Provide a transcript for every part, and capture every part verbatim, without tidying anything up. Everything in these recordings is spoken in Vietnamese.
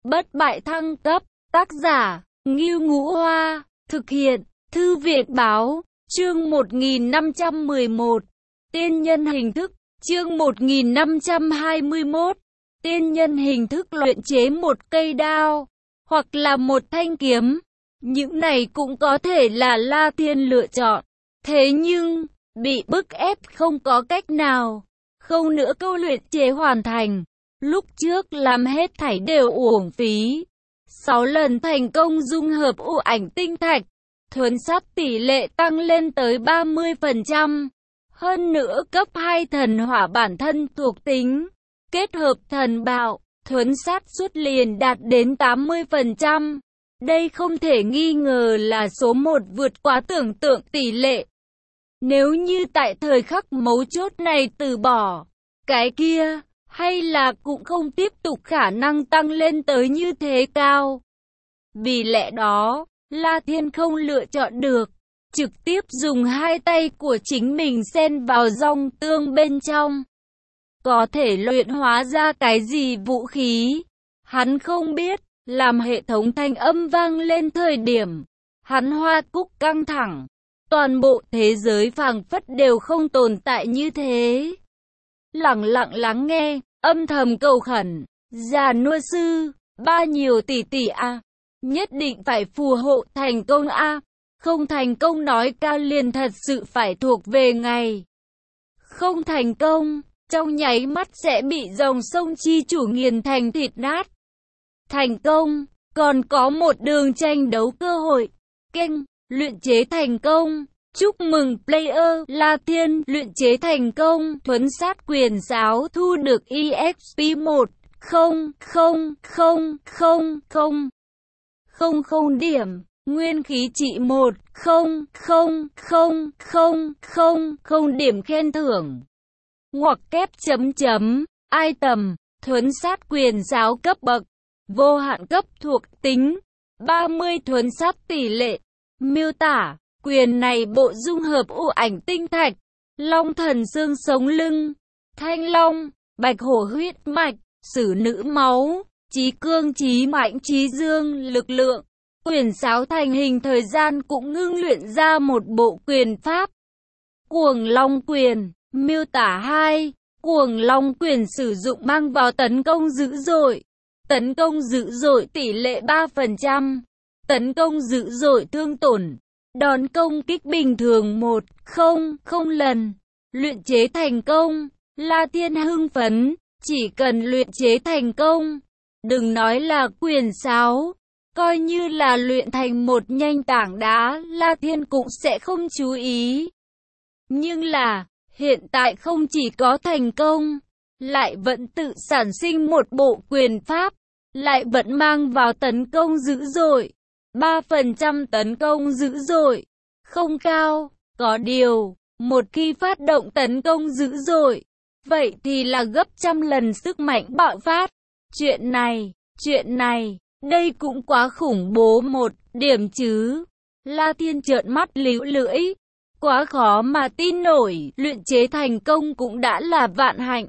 Bất bại thăng cấp, tác giả, Ngưu Ngũ Hoa, thực hiện, Thư viện báo, chương một nghìn năm trăm mười một, tiên nhân hình thức, chương một nghìn năm trăm hai mươi mốt, tiên nhân hình thức luyện chế một cây đao, hoặc là một thanh kiếm. Những này cũng có thể là La Thiên lựa chọn, thế nhưng, bị bức ép không có cách nào, không nữa câu luyện chế hoàn thành. Lúc trước làm hết thảy đều uổng phí. Sáu lần thành công dung hợp u ảnh tinh thạch, thuần sát tỷ lệ tăng lên tới ba mươi phần trăm. Hơn nữa cấp hai thần hỏa bản thân thuộc tính, kết hợp thần bạo, thuần sát suất liền đạt đến tám mươi phần trăm. Đây không thể nghi ngờ là số một vượt quá tưởng tượng tỷ lệ. Nếu như tại thời khắc mấu chốt này từ bỏ, cái kia, hay là cũng không tiếp tục khả năng tăng lên tới như thế cao. Vì lẽ đó, La Thiên không lựa chọn được, trực tiếp dùng hai tay của chính mình xen vào dòng tương bên trong. Có thể luyện hóa ra cái gì vũ khí, hắn không biết. Làm hệ thống thanh âm vang lên thời điểm, hắn hoa cúc căng thẳng, toàn bộ thế giới phảng phất đều không tồn tại như thế. Lặng lặng lắng nghe, âm thầm cầu khẩn, già nua sư, ba nhiều tỷ tỷ a, nhất định phải phù hộ thành công a, không thành công nói ca liền thật sự phải thuộc về ngày. Không thành công, trong nháy mắt sẽ bị dòng sông chi chủ nghiền thành thịt nát. Thành công, còn có một đường tranh đấu cơ hội. Kênh, luyện chế thành công. Chúc mừng player La Thiên luyện chế thành công. Thuấn sát quyền giáo thu được e ích pê một không không không không không không không điểm. Nguyên khí trị một không không không không không không điểm khen thưởng. Ngoặc kép chấm chấm. Item, thuấn sát quyền giáo cấp bậc. Vô hạn cấp thuộc tính, ba mươi thuần sát tỷ lệ. Miêu tả, quyền này bộ dung hợp u ảnh tinh thạch, long thần xương sống lưng, thanh long, bạch hổ huyết mạch, sử nữ máu, chí cương chí mạnh chí dương lực lượng. Quyền sáo thành hình thời gian cũng ngưng luyện ra một bộ quyền pháp. Cuồng long quyền, miêu tả hai, cuồng long quyền sử dụng mang vào tấn công dữ dội. Tấn công dữ dội tỷ lệ ba phần trăm. Tấn công dữ dội thương tổn. Đòn công kích bình thường một không không lần. Luyện chế thành công. La Thiên hưng phấn. Chỉ cần luyện chế thành công. Đừng nói là quyền sáo. Coi như là luyện thành một nhanh tảng đá. La Thiên cũng sẽ không chú ý. Nhưng là, hiện tại không chỉ có thành công, lại vẫn tự sản sinh một bộ quyền pháp, lại vẫn mang vào tấn công dữ dội. ba phần trăm tấn công dữ dội, không cao, có điều, một khi phát động tấn công dữ dội, vậy thì là gấp trăm lần sức mạnh bạo phát. Chuyện này, chuyện này, đây cũng quá khủng bố một điểm chứ. La Thiên trợn mắt líu lưỡi, quá khó mà tin nổi, luyện chế thành công cũng đã là vạn hạnh.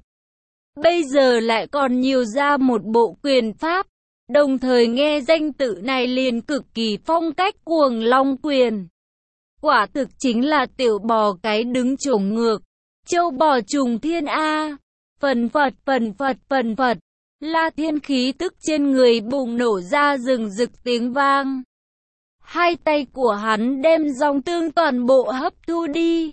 Bây giờ lại còn nhiều ra một bộ quyền pháp, đồng thời nghe danh tự này liền cực kỳ phong cách cuồng long quyền. Quả thực chính là tiểu bò cái đứng chổng ngược, châu bò trùng thiên A. Phần phật phần phật phần phật, La Thiên khí tức trên người bùng nổ ra rừng rực tiếng vang. Hai tay của hắn đem dòng tương toàn bộ hấp thu đi.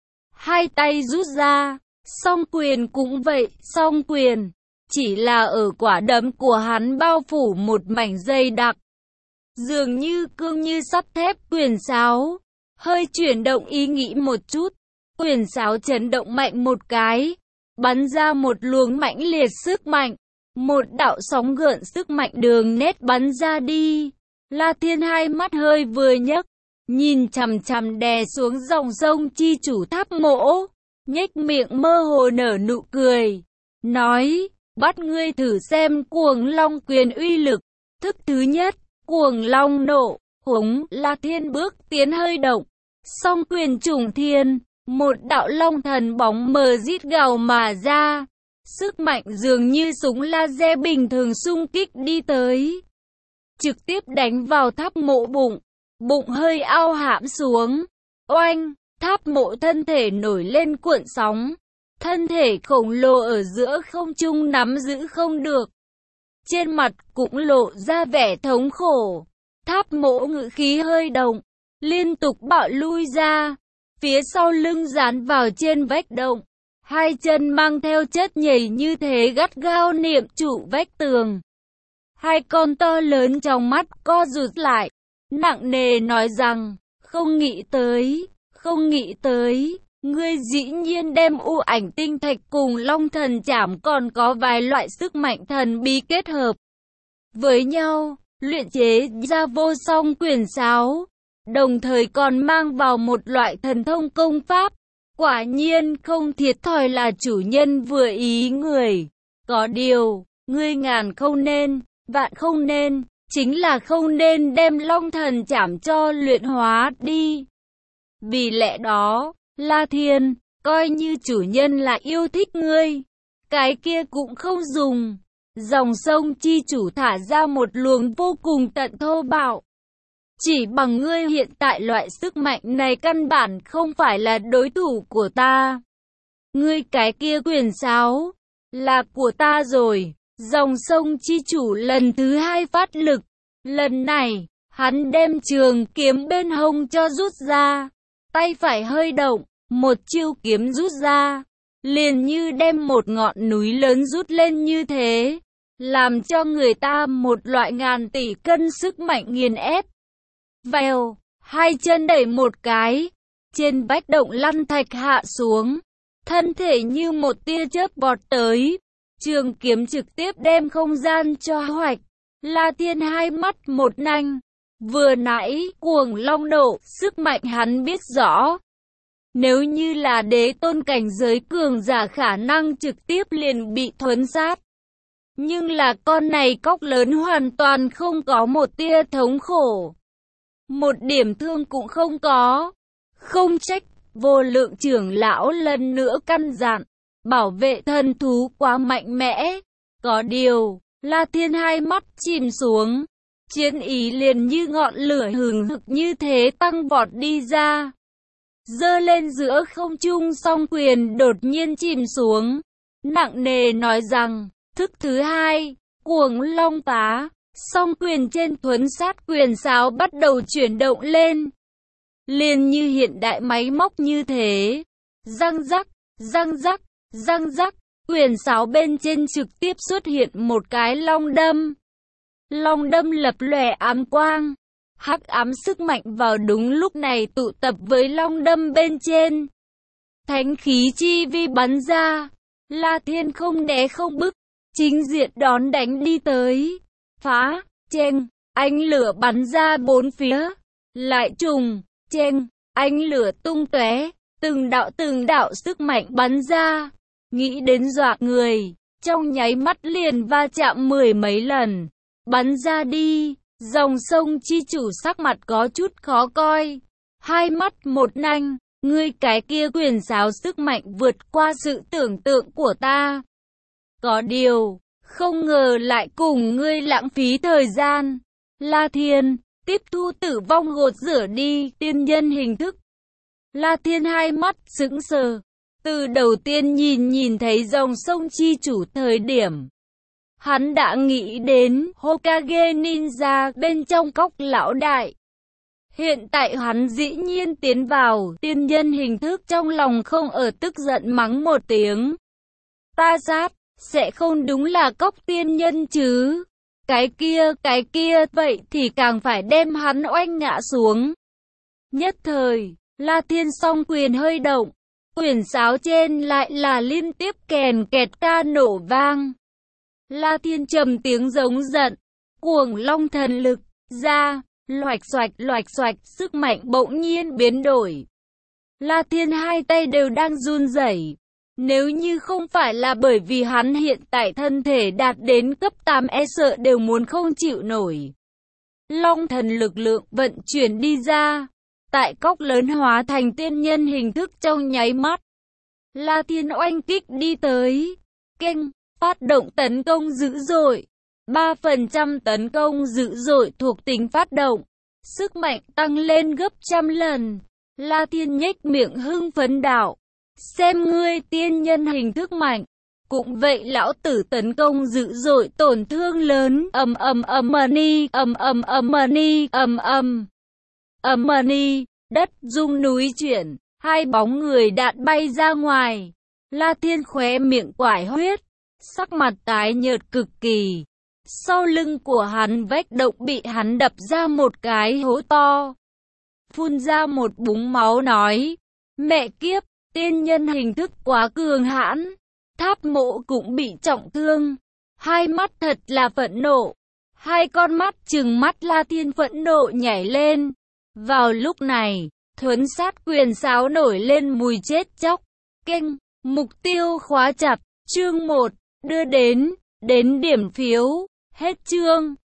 Hai tay rút ra. Song quyền cũng vậy, song quyền, chỉ là ở quả đấm của hắn bao phủ một mảnh dây đặc. Dường như cương như sắt thép. Quyền sáo, hơi chuyển động ý nghĩ một chút, quyền sáo chấn động mạnh một cái, bắn ra một luồng mãnh liệt sức mạnh, một đạo sóng gợn sức mạnh đường nét bắn ra đi. La Thiên hai mắt hơi vừa nhấc, nhìn chằm chằm đè xuống dòng sông chi chủ tháp mỗ. Nhếch miệng mơ hồ nở nụ cười, nói, bắt ngươi thử xem cuồng long quyền uy lực. Thức thứ nhất, cuồng long nộ, húng. La Thiên bước tiến hơi động, song quyền trùng thiên, một đạo long thần bóng mờ rít gào mà ra. sức mạnh dường như súng laser bình thường xung kích đi tới, trực tiếp đánh vào tháp mộ bụng, bụng hơi ao hãm xuống. Oanh, tháp mộ thân thể nổi lên cuộn sóng, thân thể khổng lồ ở giữa không trung nắm giữ không được. Trên mặt cũng lộ ra vẻ thống khổ. Tháp mộ ngự khí hơi động, liên tục bạo lui ra, phía sau lưng dán vào trên vách động. Hai chân mang theo chất nhầy như thế gắt gao niệm trụ vách tường. Hai con to lớn trong mắt co rụt lại, nặng nề nói rằng, không nghĩ tới, không nghĩ tới, ngươi dĩ nhiên đem u ảnh tinh thạch cùng long thần chảm còn có vài loại sức mạnh thần bí kết hợp với nhau, luyện chế ra vô song quyền sáo, đồng thời còn mang vào một loại thần thông công pháp. Quả nhiên không thiệt thòi là chủ nhân vừa ý người. Có điều, ngươi ngàn không nên, vạn không nên, chính là không nên đem long thần chảm cho luyện hóa đi. Vì lẽ đó, La Thiên, coi như chủ nhân là yêu thích ngươi, cái kia cũng không dùng. Dòng sông chi chủ thả ra một luồng vô cùng tận thô bạo. Chỉ bằng ngươi hiện tại loại sức mạnh này căn bản không phải là đối thủ của ta. Ngươi cái kia quyền sáo, là của ta rồi. Dòng sông chi chủ lần thứ hai phát lực. Lần này, hắn đem trường kiếm bên hông cho rút ra. Tay phải hơi động, một chiêu kiếm rút ra. Liền như đem một ngọn núi lớn rút lên như thế. Làm cho người ta một loại ngàn tỷ cân sức mạnh nghiền ép. Vèo, hai chân đẩy một cái, trên vách động lăn thạch hạ xuống, thân thể như một tia chớp vọt tới, trường kiếm trực tiếp đem không gian cho hoạch. La Thiên hai mắt một nanh, vừa nãy cuồng long độ, sức mạnh hắn biết rõ. Nếu như là đế tôn cảnh giới cường giả khả năng trực tiếp liền bị thuấn sát. Nhưng là con này cóc lớn hoàn toàn không có một tia thống khổ. Một điểm thương cũng không có. Không trách, vô lượng trưởng lão lần nữa căn dặn, bảo vệ thần thú quá mạnh mẽ. Có điều, La Thiên hai mắt chìm xuống, chiến ý liền như ngọn lửa hừng hực như thế tăng vọt đi ra. Giơ lên giữa không trung song quyền đột nhiên chìm xuống, nặng nề nói rằng, thức thứ hai, cuồng long phá. Song quyền trên thuấn sát quyền sáo bắt đầu chuyển động lên. Liền như hiện đại máy móc như thế. Răng rắc, răng rắc, răng rắc. Quyền sáo bên trên trực tiếp xuất hiện một cái long đâm. Long đâm lập lòe ám quang. Hắc ám sức mạnh vào đúng lúc này tụ tập với long đâm bên trên. Thánh khí chi vi bắn ra. La Thiên không né không bức, chính diện đón đánh đi tới. Phá, cheng, ánh lửa bắn ra bốn phía, lại trùng, cheng, ánh lửa tung tóe, từng đạo từng đạo sức mạnh bắn ra, nghĩ đến dọa người, trong nháy mắt liền va chạm mười mấy lần, bắn ra đi. Dòng sông chi chủ sắc mặt có chút khó coi, hai mắt một nanh, ngươi cái kia quyền sáo sức mạnh vượt qua sự tưởng tượng của ta. Có điều, không ngờ lại cùng ngươi lãng phí thời gian. La Thiên, tiếp thu tử vong gột rửa đi, tiên nhân hình thức. La Thiên hai mắt sững sờ, từ đầu tiên nhìn nhìn thấy dòng sông chi chủ thời điểm. Hắn đã nghĩ đến Hokage Ninja bên trong cốc lão đại. Hiện tại hắn dĩ nhiên tiến vào tiên nhân hình thức, trong lòng không ở tức giận mắng một tiếng. Ta sát, sẽ không đúng là cốc tiên nhân chứ. Cái kia, cái kia, vậy thì càng phải đem hắn oanh ngã xuống. Nhất thời, La Thiên song quyền hơi động, quyền sáo trên lại là liên tiếp kèn kẹt ca nổ vang. La Thiên trầm tiếng giống giận, cuồng long thần lực ra, loạch xoạch loạch xoạch, sức mạnh bỗng nhiên biến đổi. La Thiên hai tay đều đang run rẩy. Nếu như không phải là bởi vì hắn hiện tại thân thể đạt đến cấp tám e sợ đều muốn không chịu nổi. Long thần lực lượng vận chuyển đi ra, tại cốc lớn hóa thành tiên nhân hình thức trong nháy mắt. La Thiên oanh kích đi tới, Kênh, phát động tấn công dữ dội. ba phần trăm tấn công dữ dội thuộc tính phát động. Sức mạnh tăng lên gấp trăm lần. La Thiên nhếch miệng hưng phấn đạo. Xem ngươi tiên nhân hình thức mạnh. Cũng vậy lão tử tấn công dữ dội tổn thương lớn. Ầm ầm ầm ni, ầm ầm ầm ni, ầm ầm. Ầm ni, đất rung núi chuyển, hai bóng người đạn bay ra ngoài. La Thiên khóe miệng quải huyết, sắc mặt tái nhợt cực kỳ. Sau lưng của hắn vách động bị hắn đập ra một cái hố to. Phun ra một búng máu nói, mẹ kiếp, tiên nhân hình thức quá cường hãn. Tháp Mộ cũng bị trọng thương, hai mắt thật là phẫn nộ. Hai con mắt trừng mắt La Thiên phẫn nộ nhảy lên. Vào lúc này, thuấn sát quyền sáo nổi lên mùi chết chóc. Kênh, mục tiêu khóa chặt, chương một, đưa đến, đến điểm phiếu, hết chương.